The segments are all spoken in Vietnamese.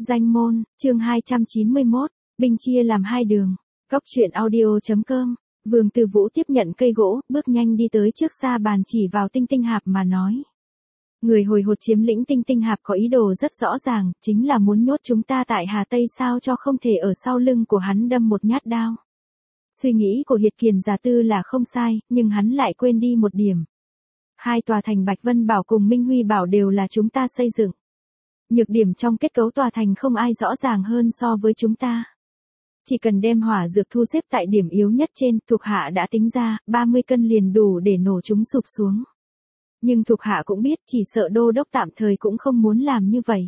Danh môn, chương 291, binh chia làm hai đường. Cóc truyện audio.com. Vương Tư Vũ tiếp nhận cây gỗ, bước nhanh đi tới trước xa bàn chỉ vào Tinh Tinh Hạp mà nói. Người hồi hột chiếm lĩnh Tinh Tinh Hạp có ý đồ rất rõ ràng, chính là muốn nhốt chúng ta tại Hà Tây sao cho không thể ở sau lưng của hắn đâm một nhát đao. Suy nghĩ của Hiệt Kiền Giả Tư là không sai, nhưng hắn lại quên đi một điểm. Hai tòa thành Bạch Vân Bảo cùng Minh Huy Bảo đều là chúng ta xây dựng. Nhược điểm trong kết cấu tòa thành không ai rõ ràng hơn so với chúng ta. Chỉ cần đem hỏa dược thu xếp tại điểm yếu nhất trên, thuộc hạ đã tính ra, 30 cân liền đủ để nổ chúng sụp xuống. Nhưng thuộc hạ cũng biết, chỉ sợ đô đốc tạm thời cũng không muốn làm như vậy.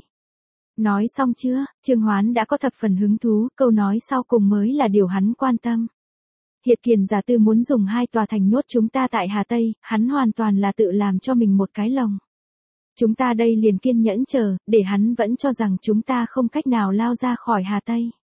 Nói xong chưa, Trương Hoán đã có thập phần hứng thú, câu nói sau cùng mới là điều hắn quan tâm. Hiệt Kiền Giả Tư muốn dùng hai tòa thành nhốt chúng ta tại Hà Tây, hắn hoàn toàn là tự làm cho mình một cái lồng. Chúng ta đây liền kiên nhẫn chờ, để hắn vẫn cho rằng chúng ta không cách nào lao ra khỏi Hà Tây.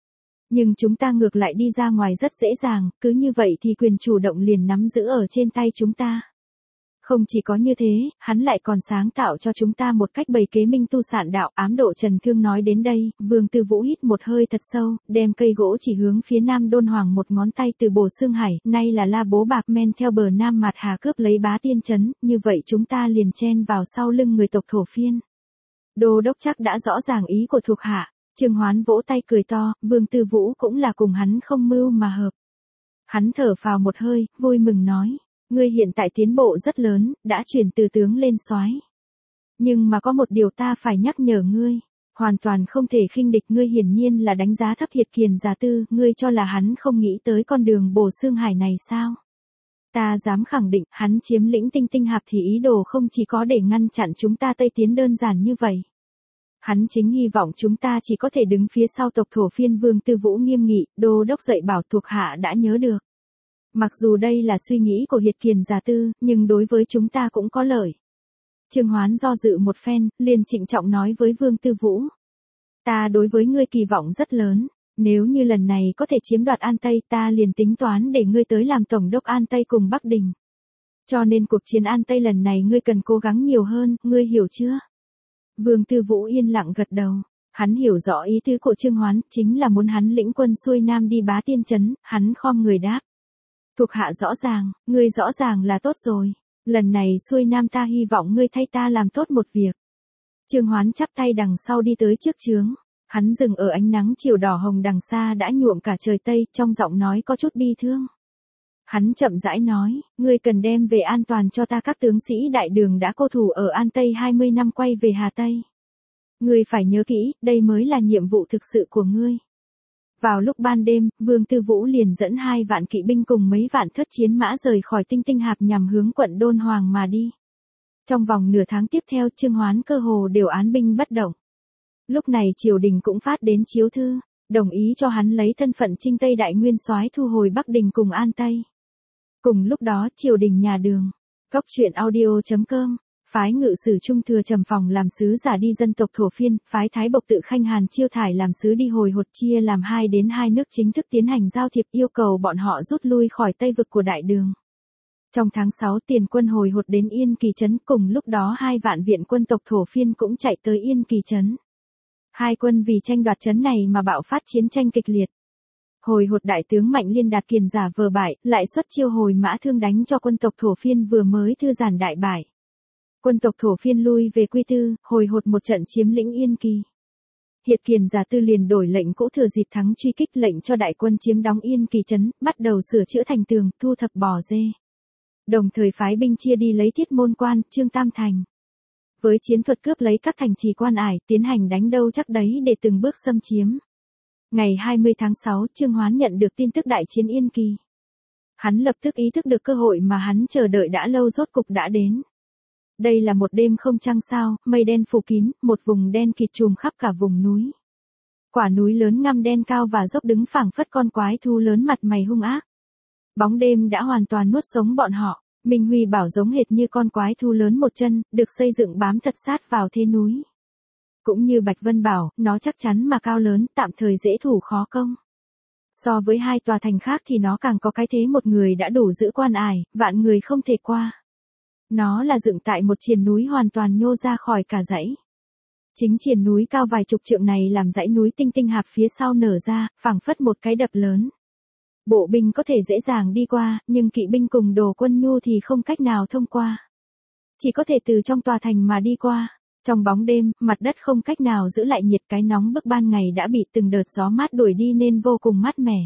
Nhưng chúng ta ngược lại đi ra ngoài rất dễ dàng, cứ như vậy thì quyền chủ động liền nắm giữ ở trên tay chúng ta. Không chỉ có như thế, hắn lại còn sáng tạo cho chúng ta một cách bày kế minh tu sạn đạo. Ám độ Trần Thương nói đến đây, Vương Tư Vũ hít một hơi thật sâu, đem cây gỗ chỉ hướng phía nam Đôn Hoàng một ngón tay từ Bồ Xương Hải, nay là La Bố Bạc men theo bờ nam Mạt Hà cướp lấy Bá Tiên Trấn, như vậy chúng ta liền chen vào sau lưng người tộc Thổ Phiên. Đô đốc chắc đã rõ ràng ý của thuộc hạ. Trương Hoán vỗ tay cười to, Vương Tư Vũ cũng là cùng hắn không mưu mà hợp. Hắn thở phào một hơi, vui mừng nói. Ngươi hiện tại tiến bộ rất lớn, đã chuyển từ tướng lên soái. Nhưng mà có một điều ta phải nhắc nhở ngươi, hoàn toàn không thể khinh địch. Ngươi hiển nhiên là đánh giá thấp Hiệt Kiền Giả Tư, ngươi cho là hắn không nghĩ tới con đường Bồ Xương Hải này sao? Ta dám khẳng định, hắn chiếm lĩnh Tinh Tinh Hạp thì ý đồ không chỉ có để ngăn chặn chúng ta Tây tiến đơn giản như vậy. Hắn chính hy vọng chúng ta chỉ có thể đứng phía sau tộc Thổ Phiên. Vương Tư Vũ nghiêm nghị, đô đốc dạy bảo thuộc hạ đã nhớ được. Mặc dù đây là suy nghĩ của Hiệt Kiền Giả Tư, nhưng đối với chúng ta cũng có lợi. Trương Hoán do dự một phen, liền trịnh trọng nói với Vương Tư Vũ. Ta đối với ngươi kỳ vọng rất lớn, nếu như lần này có thể chiếm đoạt An Tây ta liền tính toán để ngươi tới làm tổng đốc An Tây cùng Bắc Đình. Cho nên cuộc chiến An Tây lần này ngươi cần cố gắng nhiều hơn, ngươi hiểu chưa? Vương Tư Vũ yên lặng gật đầu. Hắn hiểu rõ ý tứ của Trương Hoán, chính là muốn hắn lĩnh quân xuôi nam đi Bá Tiên Trấn. Hắn khom người đáp. Thuộc hạ rõ ràng, ngươi rõ ràng là tốt rồi. Lần này xuôi nam ta hy vọng ngươi thay ta làm tốt một việc. Trương Hoán chắp tay đằng sau đi tới trước trướng. Hắn dừng ở ánh nắng chiều đỏ hồng đằng xa đã nhuộm cả trời Tây, trong giọng nói có chút bi thương. Hắn chậm rãi nói, ngươi cần đem về an toàn cho ta các tướng sĩ đại đường đã cô thủ ở An Tây 20 năm quay về Hà Tây. Ngươi phải nhớ kỹ, đây mới là nhiệm vụ thực sự của ngươi. Vào lúc ban đêm, Vương Tư Vũ liền dẫn 2 vạn kỵ binh cùng mấy vạn thất chiến mã rời khỏi Tinh Tinh Hạp nhằm hướng quận Đôn Hoàng mà đi. Trong vòng nửa tháng tiếp theo, Trương Hoán cơ hồ đều án binh bất động. Lúc này triều đình cũng phát đến chiếu thư, đồng ý cho hắn lấy thân phận Trinh Tây Đại Nguyên soái thu hồi Bắc Đình cùng An Tây. Cùng lúc đó, triều đình nhà Đường, Cóc truyện audio.com, phái ngự sử Trung Thừa Trầm Phòng làm sứ giả đi dân tộc Thổ Phiên, phái Thái Bộc Tự Khanh Hàn Chiêu Thải làm sứ đi hồi hột, chia làm 2 đến 2 nước chính thức tiến hành giao thiệp, yêu cầu bọn họ rút lui khỏi Tây vực của Đại Đường. Trong tháng 6 tiền quân hồi hột đến Yên Kỳ Trấn, cùng lúc đó 2 vạn viện quân tộc Thổ Phiên cũng chạy tới Yên Kỳ Trấn. Hai quân vì tranh đoạt trấn này mà bạo phát chiến tranh kịch liệt. Hồi hột đại tướng Mạnh Liên Đạt Kiền giả vờ bại, lại xuất chiêu hồi mã thương đánh cho quân tộc Thổ Phiên vừa mới thư giãn đại bại. Quân tộc Thổ Phiên lui về Quy Tư, hồi hột một trận chiếm lĩnh Yên Kỳ. Hiệt Kiền Giả Tư liền đổi lệnh cũ thừa dịp thắng truy kích, lệnh cho đại quân chiếm đóng Yên Kỳ Trấn, bắt đầu sửa chữa thành tường, thu thập bò dê. Đồng thời phái binh chia đi lấy Thiết Môn Quan, Trương Tam Thành. Với chiến thuật cướp lấy các thành trì quan ải, tiến hành đánh đâu chắc đấy để từng bước xâm chiếm. Ngày 20 tháng 6, Trương Hoán nhận được tin tức đại chiến Yên Kỳ. Hắn lập tức ý thức được cơ hội mà hắn chờ đợi đã lâu rốt cục đã đến. Đây là một đêm không trăng sao, mây đen phủ kín, một vùng đen kịt trùm khắp cả vùng núi. Quả núi lớn ngăm đen cao và dốc đứng phảng phất con quái thú lớn mặt mày hung ác. Bóng đêm đã hoàn toàn nuốt sống bọn họ. Minh Huy Bảo giống hệt như con quái thú lớn một chân, được xây dựng bám thật sát vào thế núi. Cũng như Bạch Vân Bảo, nó chắc chắn mà cao lớn, tạm thời dễ thủ khó công. So với 2 tòa thành khác thì nó càng có cái thế một người đã đủ giữ quan ải, vạn người không thể qua. Nó là dựng tại một triền núi hoàn toàn nhô ra khỏi cả dãy. Chính triền núi cao vài chục trượng này làm dãy núi Tinh Tinh Hạp phía sau nở ra, phảng phất một cái đập lớn. Bộ binh có thể dễ dàng đi qua, nhưng kỵ binh cùng đồ quân nhu thì không cách nào thông qua. Chỉ có thể từ trong tòa thành mà đi qua. Trong bóng đêm, mặt đất không cách nào giữ lại nhiệt, cái nóng bức ban ngày đã bị từng đợt gió mát đuổi đi nên vô cùng mát mẻ.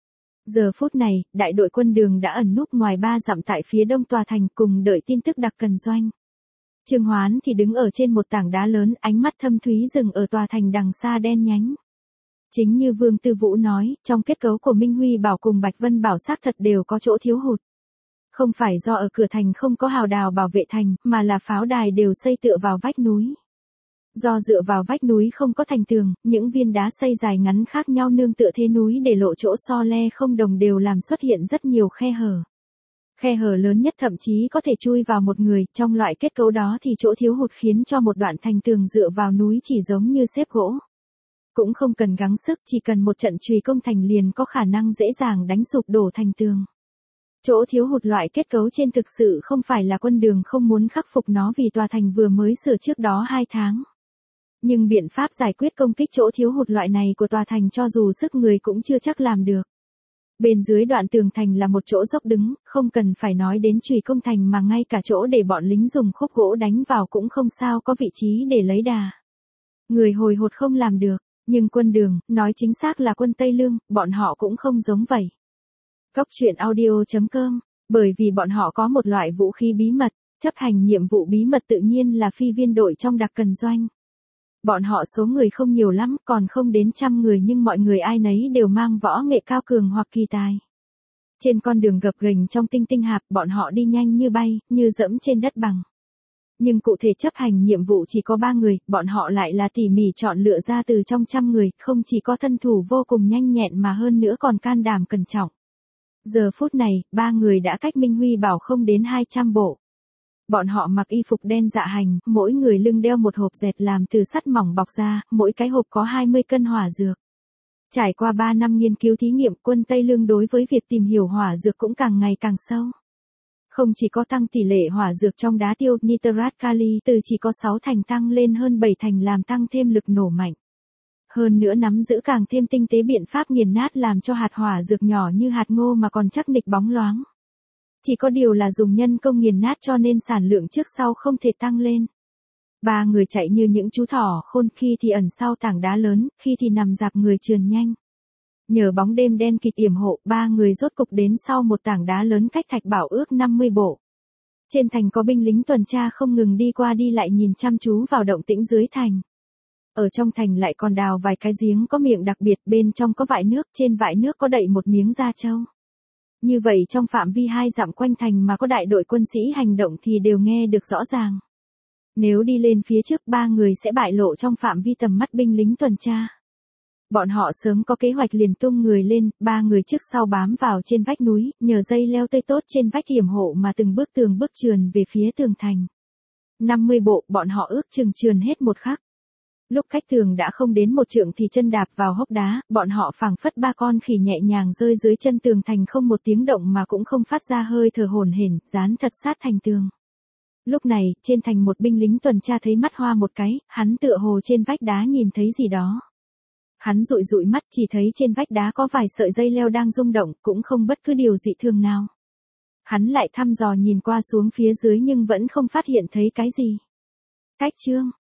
Giờ phút này, đại đội quân Đường đã ẩn núp ngoài 3 dặm tại phía đông tòa thành cùng đợi tin tức đặc cần doanh. Trương Hoán thì đứng ở trên một tảng đá lớn, ánh mắt thâm thúy dừng ở tòa thành đằng xa đen nhánh. Chính như Vương Tư Vũ nói, trong kết cấu của Minh Huy Bảo cùng Bạch Vân Bảo xác thật đều có chỗ thiếu hụt. Không phải do ở cửa thành không có hào đào bảo vệ thành, mà là pháo đài đều xây tựa vào vách núi. Do dựa vào vách núi không có thành tường, những viên đá xây dài ngắn khác nhau nương tựa thế núi để lộ chỗ so le không đồng đều làm xuất hiện rất nhiều khe hở. Khe hở lớn nhất thậm chí có thể chui vào một người, trong loại kết cấu đó thì chỗ thiếu hụt khiến cho một đoạn thành tường dựa vào núi chỉ giống như xếp gỗ. Cũng không cần gắng sức, chỉ cần một trận chùy công thành liền có khả năng dễ dàng đánh sụp đổ thành tường. Chỗ thiếu hụt loại kết cấu trên thực sự không phải là quân Đường không muốn khắc phục nó vì tòa thành vừa mới sửa trước đó 2 tháng. Nhưng biện pháp giải quyết công kích chỗ thiếu hụt loại này của tòa thành cho dù sức người cũng chưa chắc làm được. Bên dưới đoạn tường thành là một chỗ dốc đứng, không cần phải nói đến chùy công thành mà ngay cả chỗ để bọn lính dùng khúc gỗ đánh vào cũng không sao có vị trí để lấy đà. Người hồi hột không làm được, nhưng quân Đường, nói chính xác là quân Tây Lương, bọn họ cũng không giống vậy. Cốc truyện audio.com, bởi vì bọn họ có một loại vũ khí bí mật, chấp hành nhiệm vụ bí mật tự nhiên là phi viên đội trong đặc cần doanh. Bọn họ số người không nhiều lắm, còn không đến 100 người nhưng mọi người ai nấy đều mang võ nghệ cao cường hoặc kỳ tài. Trên con đường gập ghềnh trong Tinh Tinh Hạp, bọn họ đi nhanh như bay, như dẫm trên đất bằng. Nhưng cụ thể chấp hành nhiệm vụ chỉ có 3 người, bọn họ lại là tỉ mỉ chọn lựa ra từ trong 100 người, không chỉ có thân thủ vô cùng nhanh nhẹn mà hơn nữa còn can đảm cẩn trọng. Giờ phút này, 3 người đã cách Minh Huy Bảo không đến 200 bộ. Bọn họ mặc y phục đen dạ hành, mỗi người lưng đeo một hộp dệt làm từ sắt mỏng bọc ra, mỗi cái hộp có 20 cân hỏa dược. Trải qua 3 năm nghiên cứu thí nghiệm, quân Tây Lương đối với việc tìm hiểu hỏa dược cũng càng ngày càng sâu. Không chỉ có tăng tỷ lệ hỏa dược trong đá tiêu nitrat kali từ chỉ có 6 thành tăng lên hơn 7 thành làm tăng thêm lực nổ mạnh. Hơn nữa nắm giữ càng thêm tinh tế biện pháp nghiền nát làm cho hạt hỏa dược nhỏ như hạt ngô mà còn chắc nịch bóng loáng. Chỉ có điều là dùng nhân công nghiền nát cho nên sản lượng trước sau không thể tăng lên. 3 người chạy như những chú thỏ khôn, khi thì ẩn sau tảng đá lớn, khi thì nằm dạp người trườn nhanh. Nhờ bóng đêm đen kịt yểm hộ, 3 người rốt cục đến sau một tảng đá lớn cách Thạch Bảo ước 50 bộ. Trên thành có binh lính tuần tra không ngừng đi qua đi lại nhìn chăm chú vào động tĩnh dưới thành. Ở trong thành lại còn đào vài cái giếng có miệng đặc biệt, bên trong có vại nước, trên vại nước có đậy một miếng da trâu. Như vậy trong phạm vi 2 dặm quanh thành mà có đại đội quân sĩ hành động thì đều nghe được rõ ràng. Nếu đi lên phía trước 3 người sẽ bại lộ trong phạm vi tầm mắt binh lính tuần tra. Bọn họ sớm có kế hoạch liền tung người lên, 3 người trước sau bám vào trên vách núi, nhờ dây leo tơi tốt trên vách hiểm hộ mà từng bước trườn về phía tường thành. 50 bộ, bọn họ ước chừng trườn hết một khắc. Lúc cách tường đã không đến 1 trượng thì chân đạp vào hốc đá, bọn họ phảng phất 3 con khỉ nhẹ nhàng rơi dưới chân tường thành không một tiếng động mà cũng không phát ra hơi thở hổn hển, dán thật sát thành tường. Lúc này, trên thành một binh lính tuần tra thấy mắt hoa một cái, hắn tựa hồ trên vách đá nhìn thấy gì đó. Hắn dụi dụi mắt chỉ thấy trên vách đá có vài sợi dây leo đang rung động, cũng không bất cứ điều dị thường nào. Hắn lại thăm dò nhìn qua xuống phía dưới nhưng vẫn không phát hiện thấy cái gì. Cách chương